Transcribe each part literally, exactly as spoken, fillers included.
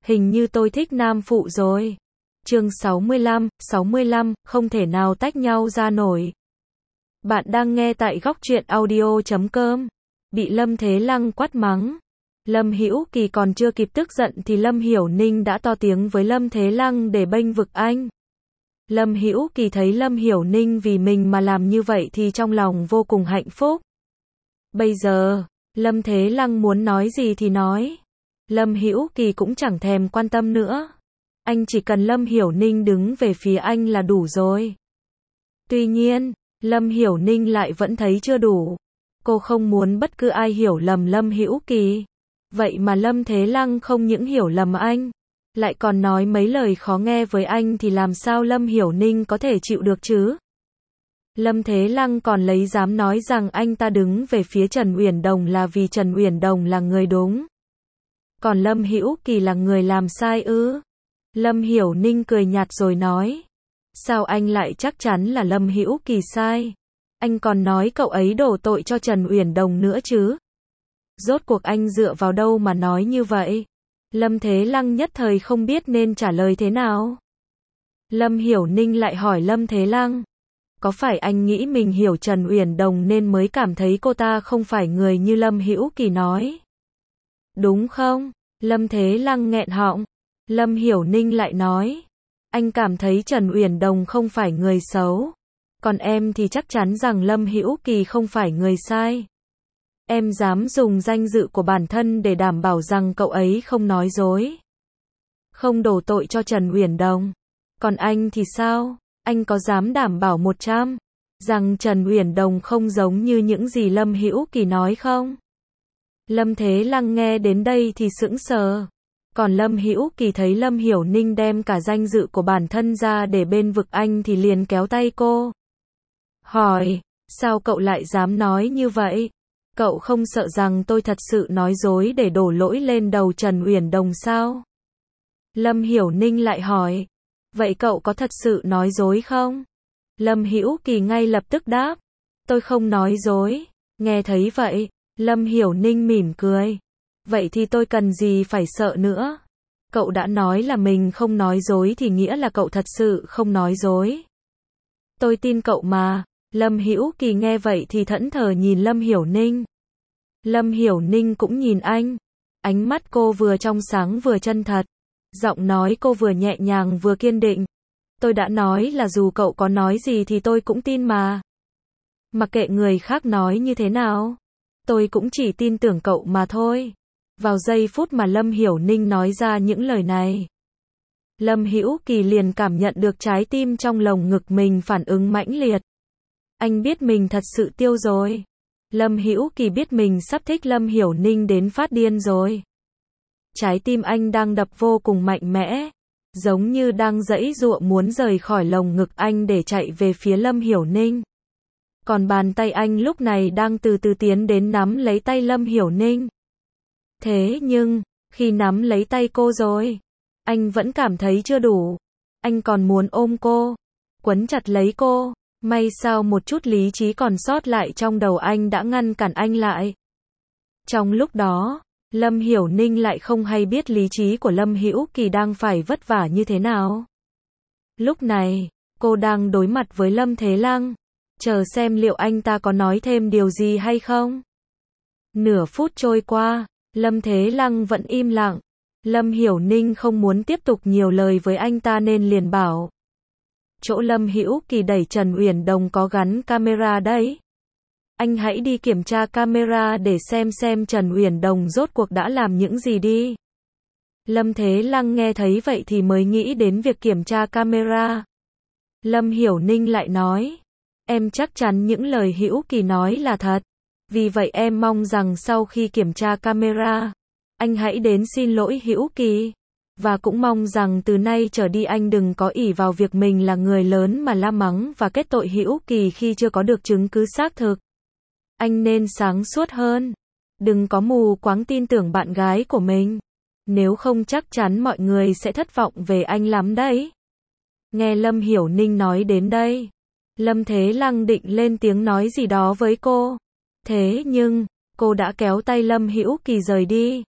Hình như tôi thích nam phụ rồi. Chương sáu mươi lăm, sáu mươi lăm, không thể nào tách nhau ra nổi. Bạn đang nghe tại góc truyện audio chấm com. Bị Lâm Thế Lăng quát mắng. Lâm Hữu Kỳ còn chưa kịp tức giận thì Lâm Hiểu Ninh đã to tiếng với Lâm Thế Lăng để bênh vực anh. Lâm Hữu Kỳ thấy Lâm Hiểu Ninh vì mình mà làm như vậy thì trong lòng vô cùng hạnh phúc. Bây giờ, Lâm Thế Lăng muốn nói gì thì nói. Lâm Hữu Kỳ cũng chẳng thèm quan tâm nữa. Anh chỉ cần Lâm Hiểu Ninh đứng về phía anh là đủ rồi. Tuy nhiên, Lâm Hiểu Ninh lại vẫn thấy chưa đủ. Cô không muốn bất cứ ai hiểu lầm Lâm Hữu Kỳ. Vậy mà Lâm Thế Lăng không những hiểu lầm anh, lại còn nói mấy lời khó nghe với anh thì làm sao Lâm Hiểu Ninh có thể chịu được chứ? Lâm Thế Lăng còn lấy dám nói rằng anh ta đứng về phía Trần Uyển Đồng là vì Trần Uyển Đồng là người đúng. Còn Lâm Hữu Kỳ là người làm sai ư? Lâm Hiểu Ninh cười nhạt rồi nói. Sao anh lại chắc chắn là Lâm Hữu Kỳ sai? Anh còn nói cậu ấy đổ tội cho Trần Uyển Đồng nữa chứ? Rốt cuộc anh dựa vào đâu mà nói như vậy? Lâm Thế Lăng nhất thời không biết nên trả lời thế nào. Lâm Hiểu Ninh lại hỏi Lâm Thế Lăng. Có phải anh nghĩ mình hiểu Trần Uyển Đồng nên mới cảm thấy cô ta không phải người như Lâm Hữu Kỳ nói? Đúng không? Lâm Thế Lăng nghẹn họng. Lâm Hiểu Ninh lại nói. Anh cảm thấy Trần Uyển Đồng không phải người xấu. Còn em thì chắc chắn rằng Lâm Hữu Kỳ không phải người sai. Em dám dùng danh dự của bản thân để đảm bảo rằng cậu ấy không nói dối. Không đổ tội cho Trần Uyển Đồng. Còn anh thì sao? Anh có dám đảm bảo một trăm rằng Trần Uyển Đồng không giống như những gì Lâm Hữu Kỳ nói không? Lâm Thế Lăng nghe đến đây thì sững sờ. Còn Lâm Hữu Kỳ thấy Lâm Hiểu Ninh đem cả danh dự của bản thân ra để bên vực anh thì liền kéo tay cô. Hỏi, sao cậu lại dám nói như vậy? Cậu không sợ rằng tôi thật sự nói dối để đổ lỗi lên đầu Trần Uyển Đồng sao? Lâm Hiểu Ninh lại hỏi. Vậy cậu có thật sự nói dối không? Lâm Hữu Kỳ ngay lập tức đáp. Tôi không nói dối. Nghe thấy vậy, Lâm Hiểu Ninh mỉm cười. Vậy thì tôi cần gì phải sợ nữa? Cậu đã nói là mình không nói dối thì nghĩa là cậu thật sự không nói dối. Tôi tin cậu mà. Lâm Hữu Kỳ nghe vậy thì thẫn thờ nhìn Lâm Hiểu Ninh. Lâm Hiểu Ninh cũng nhìn anh. Ánh mắt cô vừa trong sáng vừa chân thật. Giọng nói cô vừa nhẹ nhàng vừa kiên định. Tôi đã nói là dù cậu có nói gì thì tôi cũng tin mà. Mặc kệ người khác nói như thế nào, tôi cũng chỉ tin tưởng cậu mà thôi. Vào giây phút mà Lâm Hiểu Ninh nói ra những lời này, Lâm Hữu Kỳ liền cảm nhận được trái tim trong lồng ngực mình phản ứng mãnh liệt. Anh biết mình thật sự tiêu rồi. Lâm Hữu Kỳ biết mình sắp thích Lâm Hiểu Ninh đến phát điên rồi. Trái tim anh đang đập vô cùng mạnh mẽ, giống như đang giãy giụa muốn rời khỏi lồng ngực anh để chạy về phía Lâm Hiểu Ninh. Còn bàn tay anh lúc này đang từ từ tiến đến nắm lấy tay Lâm Hiểu Ninh. Thế nhưng, khi nắm lấy tay cô rồi, anh vẫn cảm thấy chưa đủ. Anh còn muốn ôm cô, quấn chặt lấy cô. May sao một chút lý trí còn sót lại trong đầu anh đã ngăn cản anh lại. Trong lúc đó, Lâm Hiểu Ninh lại không hay biết lý trí của Lâm Hữu Kỳ đang phải vất vả như thế nào. Lúc này, cô đang đối mặt với Lâm Thế Lăng, chờ xem liệu anh ta có nói thêm điều gì hay không. Nửa phút trôi qua, Lâm Thế Lăng vẫn im lặng. Lâm Hiểu Ninh không muốn tiếp tục nhiều lời với anh ta nên liền bảo. Chỗ Lâm Hữu Kỳ đẩy Trần Uyển Đồng có gắn camera đấy. Anh hãy đi kiểm tra camera để xem xem Trần Uyển Đồng rốt cuộc đã làm những gì đi. Lâm Thế Lăng nghe thấy vậy thì mới nghĩ đến việc kiểm tra camera. Lâm Hiểu Ninh lại nói. Em chắc chắn những lời Hữu Kỳ nói là thật. Vì vậy em mong rằng sau khi kiểm tra camera, anh hãy đến xin lỗi Hữu Kỳ. Và cũng mong rằng từ nay trở đi anh đừng có ỷ vào việc mình là người lớn mà la mắng và kết tội Hữu Kỳ khi chưa có được chứng cứ xác thực. Anh nên sáng suốt hơn. Đừng có mù quáng tin tưởng bạn gái của mình. Nếu không chắc chắn mọi người sẽ thất vọng về anh lắm đấy. Nghe Lâm Hiểu Ninh nói đến đây, Lâm Thế Lăng định lên tiếng nói gì đó với cô. Thế nhưng, cô đã kéo tay Lâm Hữu Kỳ rời đi.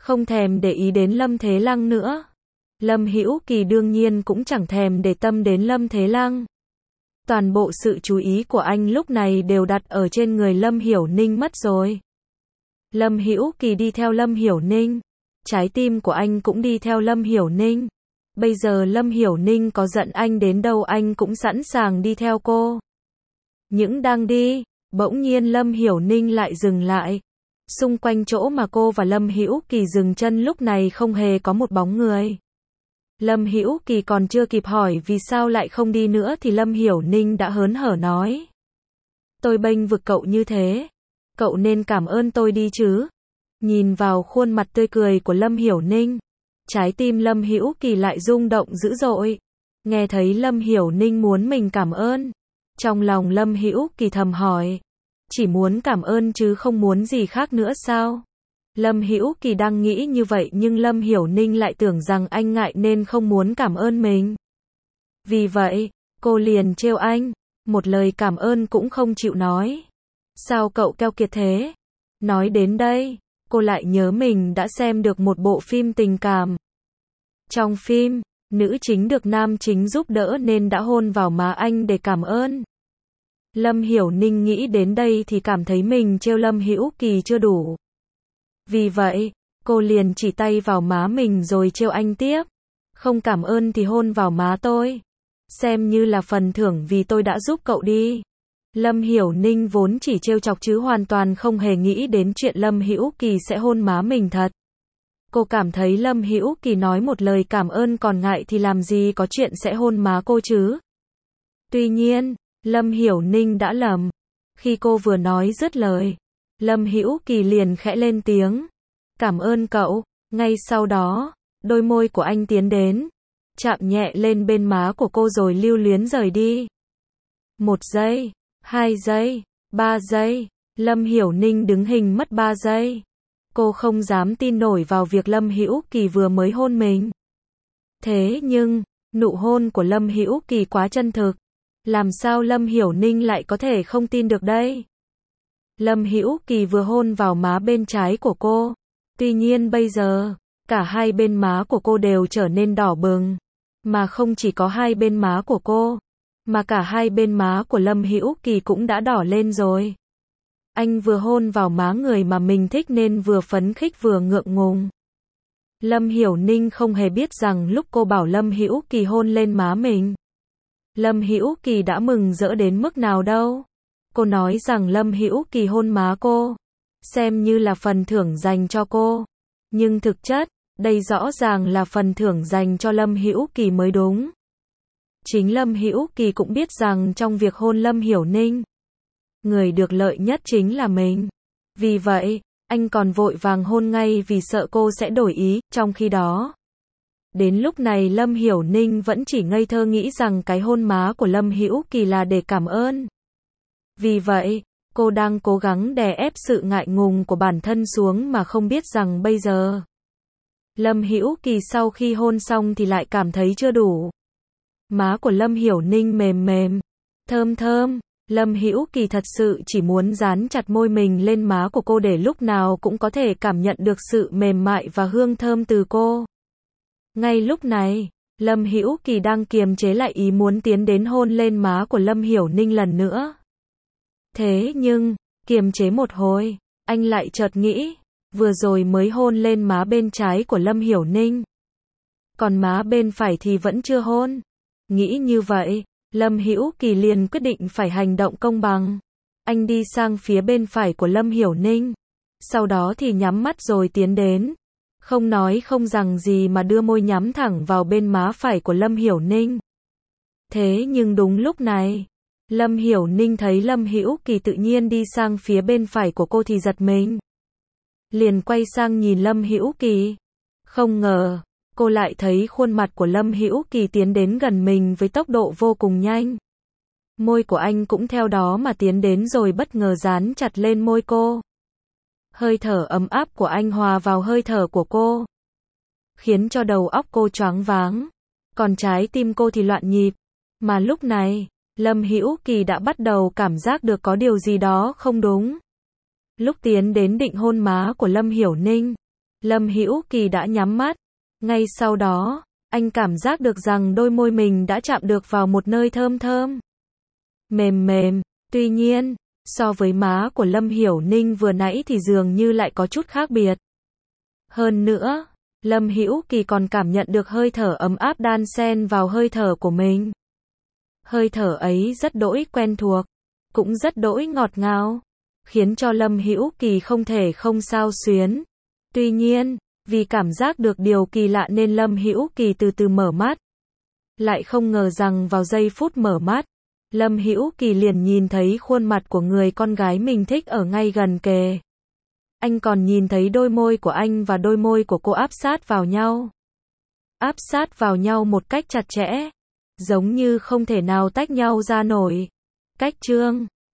không thèm để ý đến Lâm Thế Lăng nữa. Lâm Hữu Kỳ đương nhiên cũng chẳng thèm để tâm đến Lâm Thế Lăng. Toàn bộ sự chú ý của anh lúc này đều đặt ở trên người Lâm Hiểu Ninh mất rồi. Lâm Hữu Kỳ đi theo Lâm Hiểu Ninh, trái tim của anh cũng đi theo Lâm Hiểu Ninh. Bây giờ Lâm Hiểu Ninh có giận anh đến đâu anh cũng sẵn sàng đi theo cô. Những đang đi, bỗng nhiên Lâm Hiểu Ninh lại dừng lại. Xung quanh chỗ mà cô và Lâm Hữu Kỳ dừng chân lúc này không hề có một bóng người. Lâm Hữu Kỳ còn chưa kịp hỏi vì sao lại không đi nữa thì Lâm Hiểu Ninh đã hớn hở nói. Tôi bênh vực cậu như thế, cậu nên cảm ơn tôi đi chứ. Nhìn vào khuôn mặt tươi cười của Lâm Hiểu Ninh, trái tim Lâm Hữu Kỳ lại rung động dữ dội. Nghe thấy Lâm Hiểu Ninh muốn mình cảm ơn, trong lòng Lâm Hữu Kỳ thầm hỏi, chỉ muốn cảm ơn chứ không muốn gì khác nữa sao? Lâm Hữu Kỳ đang nghĩ như vậy nhưng Lâm Hiểu Ninh lại tưởng rằng anh ngại nên không muốn cảm ơn mình. Vì vậy, cô liền trêu anh, một lời cảm ơn cũng không chịu nói. Sao cậu keo kiệt thế? Nói đến đây, cô lại nhớ mình đã xem được một bộ phim tình cảm. Trong phim, nữ chính được nam chính giúp đỡ nên đã hôn vào má anh để cảm ơn. Lâm Hiểu Ninh nghĩ đến đây thì cảm thấy mình trêu Lâm Hữu Kỳ chưa đủ. Vì vậy, cô liền chỉ tay vào má mình rồi trêu anh tiếp. Không cảm ơn thì hôn vào má tôi. Xem như là phần thưởng vì tôi đã giúp cậu đi. Lâm Hiểu Ninh vốn chỉ trêu chọc chứ hoàn toàn không hề nghĩ đến chuyện Lâm Hữu Kỳ sẽ hôn má mình thật. Cô cảm thấy Lâm Hữu Kỳ nói một lời cảm ơn còn ngại thì làm gì có chuyện sẽ hôn má cô chứ. Tuy nhiên, Lâm Hiểu Ninh đã lầm. Khi cô vừa nói dứt lời, Lâm Hữu Kỳ liền khẽ lên tiếng. Cảm ơn cậu. Ngay sau đó, đôi môi của anh tiến đến, chạm nhẹ lên bên má của cô rồi lưu luyến rời đi. Một giây, hai giây, ba giây, Lâm Hiểu Ninh đứng hình mất ba giây. Cô không dám tin nổi vào việc Lâm Hữu Kỳ vừa mới hôn mình. Thế nhưng, nụ hôn của Lâm Hữu Kỳ quá chân thực. Làm sao Lâm Hiểu Ninh lại có thể không tin được đây? Lâm Hữu Kỳ vừa hôn vào má bên trái của cô. Tuy nhiên bây giờ, cả hai bên má của cô đều trở nên đỏ bừng. Mà không chỉ có hai bên má của cô, mà cả hai bên má của Lâm Hữu Kỳ cũng đã đỏ lên rồi. Anh vừa hôn vào má người mà mình thích nên vừa phấn khích vừa ngượng ngùng. Lâm Hiểu Ninh không hề biết rằng lúc cô bảo Lâm Hữu Kỳ hôn lên má mình, Lâm Hữu Kỳ đã mừng rỡ đến mức nào đâu. Cô nói rằng Lâm Hữu Kỳ hôn má cô, xem như là phần thưởng dành cho cô. Nhưng thực chất, đây rõ ràng là phần thưởng dành cho Lâm Hữu Kỳ mới đúng. Chính Lâm Hữu Kỳ cũng biết rằng trong việc hôn Lâm Hiểu Ninh, người được lợi nhất chính là mình. Vì vậy, anh còn vội vàng hôn ngay vì sợ cô sẽ đổi ý, trong khi đó. Đến lúc này Lâm Hiểu Ninh vẫn chỉ ngây thơ nghĩ rằng cái hôn má của Lâm Hữu Kỳ là để cảm ơn. Vì vậy, cô đang cố gắng đè ép sự ngại ngùng của bản thân xuống mà không biết rằng bây giờ. Lâm Hữu Kỳ sau khi hôn xong thì lại cảm thấy chưa đủ. Má của Lâm Hiểu Ninh mềm mềm, thơm thơm. Lâm Hữu Kỳ thật sự chỉ muốn dán chặt môi mình lên má của cô để lúc nào cũng có thể cảm nhận được sự mềm mại và hương thơm từ cô. Ngay lúc này, Lâm Hữu Kỳ đang kiềm chế lại ý muốn tiến đến hôn lên má của Lâm Hiểu Ninh lần nữa. Thế nhưng, kiềm chế một hồi, anh lại chợt nghĩ, vừa rồi mới hôn lên má bên trái của Lâm Hiểu Ninh. Còn má bên phải thì vẫn chưa hôn. Nghĩ như vậy, Lâm Hữu Kỳ liền quyết định phải hành động công bằng. Anh đi sang phía bên phải của Lâm Hiểu Ninh. Sau đó thì nhắm mắt rồi tiến đến. Không nói không rằng gì mà đưa môi nhắm thẳng vào bên má phải của Lâm Hiểu Ninh. Thế nhưng đúng lúc này, Lâm Hiểu Ninh thấy Lâm Hữu Kỳ tự nhiên đi sang phía bên phải của cô thì giật mình. Liền quay sang nhìn Lâm Hữu Kỳ. Không ngờ, cô lại thấy khuôn mặt của Lâm Hữu Kỳ tiến đến gần mình với tốc độ vô cùng nhanh. Môi của anh cũng theo đó mà tiến đến rồi bất ngờ dán chặt lên môi cô. Hơi thở ấm áp của anh hòa vào hơi thở của cô, khiến cho đầu óc cô choáng váng, còn trái tim cô thì loạn nhịp. Mà lúc này, Lâm Hữu Kỳ đã bắt đầu cảm giác được có điều gì đó không đúng. Lúc tiến đến định hôn má của Lâm Hiểu Ninh, Lâm Hữu Kỳ đã nhắm mắt. Ngay sau đó, anh cảm giác được rằng đôi môi mình đã chạm được vào một nơi thơm thơm. Mềm mềm, tuy nhiên, so với má của Lâm Hiểu Ninh vừa nãy thì dường như lại có chút khác biệt. Hơn nữa, Lâm Hữu Kỳ còn cảm nhận được hơi thở ấm áp đan xen vào hơi thở của mình. Hơi thở ấy rất đỗi quen thuộc, cũng rất đỗi ngọt ngào, khiến cho Lâm Hữu Kỳ không thể không xao xuyến. Tuy nhiên, vì cảm giác được điều kỳ lạ nên Lâm Hữu Kỳ từ từ mở mắt. Lại không ngờ rằng vào giây phút mở mắt, Lâm Hữu Kỳ liền nhìn thấy khuôn mặt của người con gái mình thích ở ngay gần kề. Anh còn nhìn thấy đôi môi của anh và đôi môi của cô áp sát vào nhau. Áp sát vào nhau một cách chặt chẽ, giống như không thể nào tách nhau ra nổi. Cách chương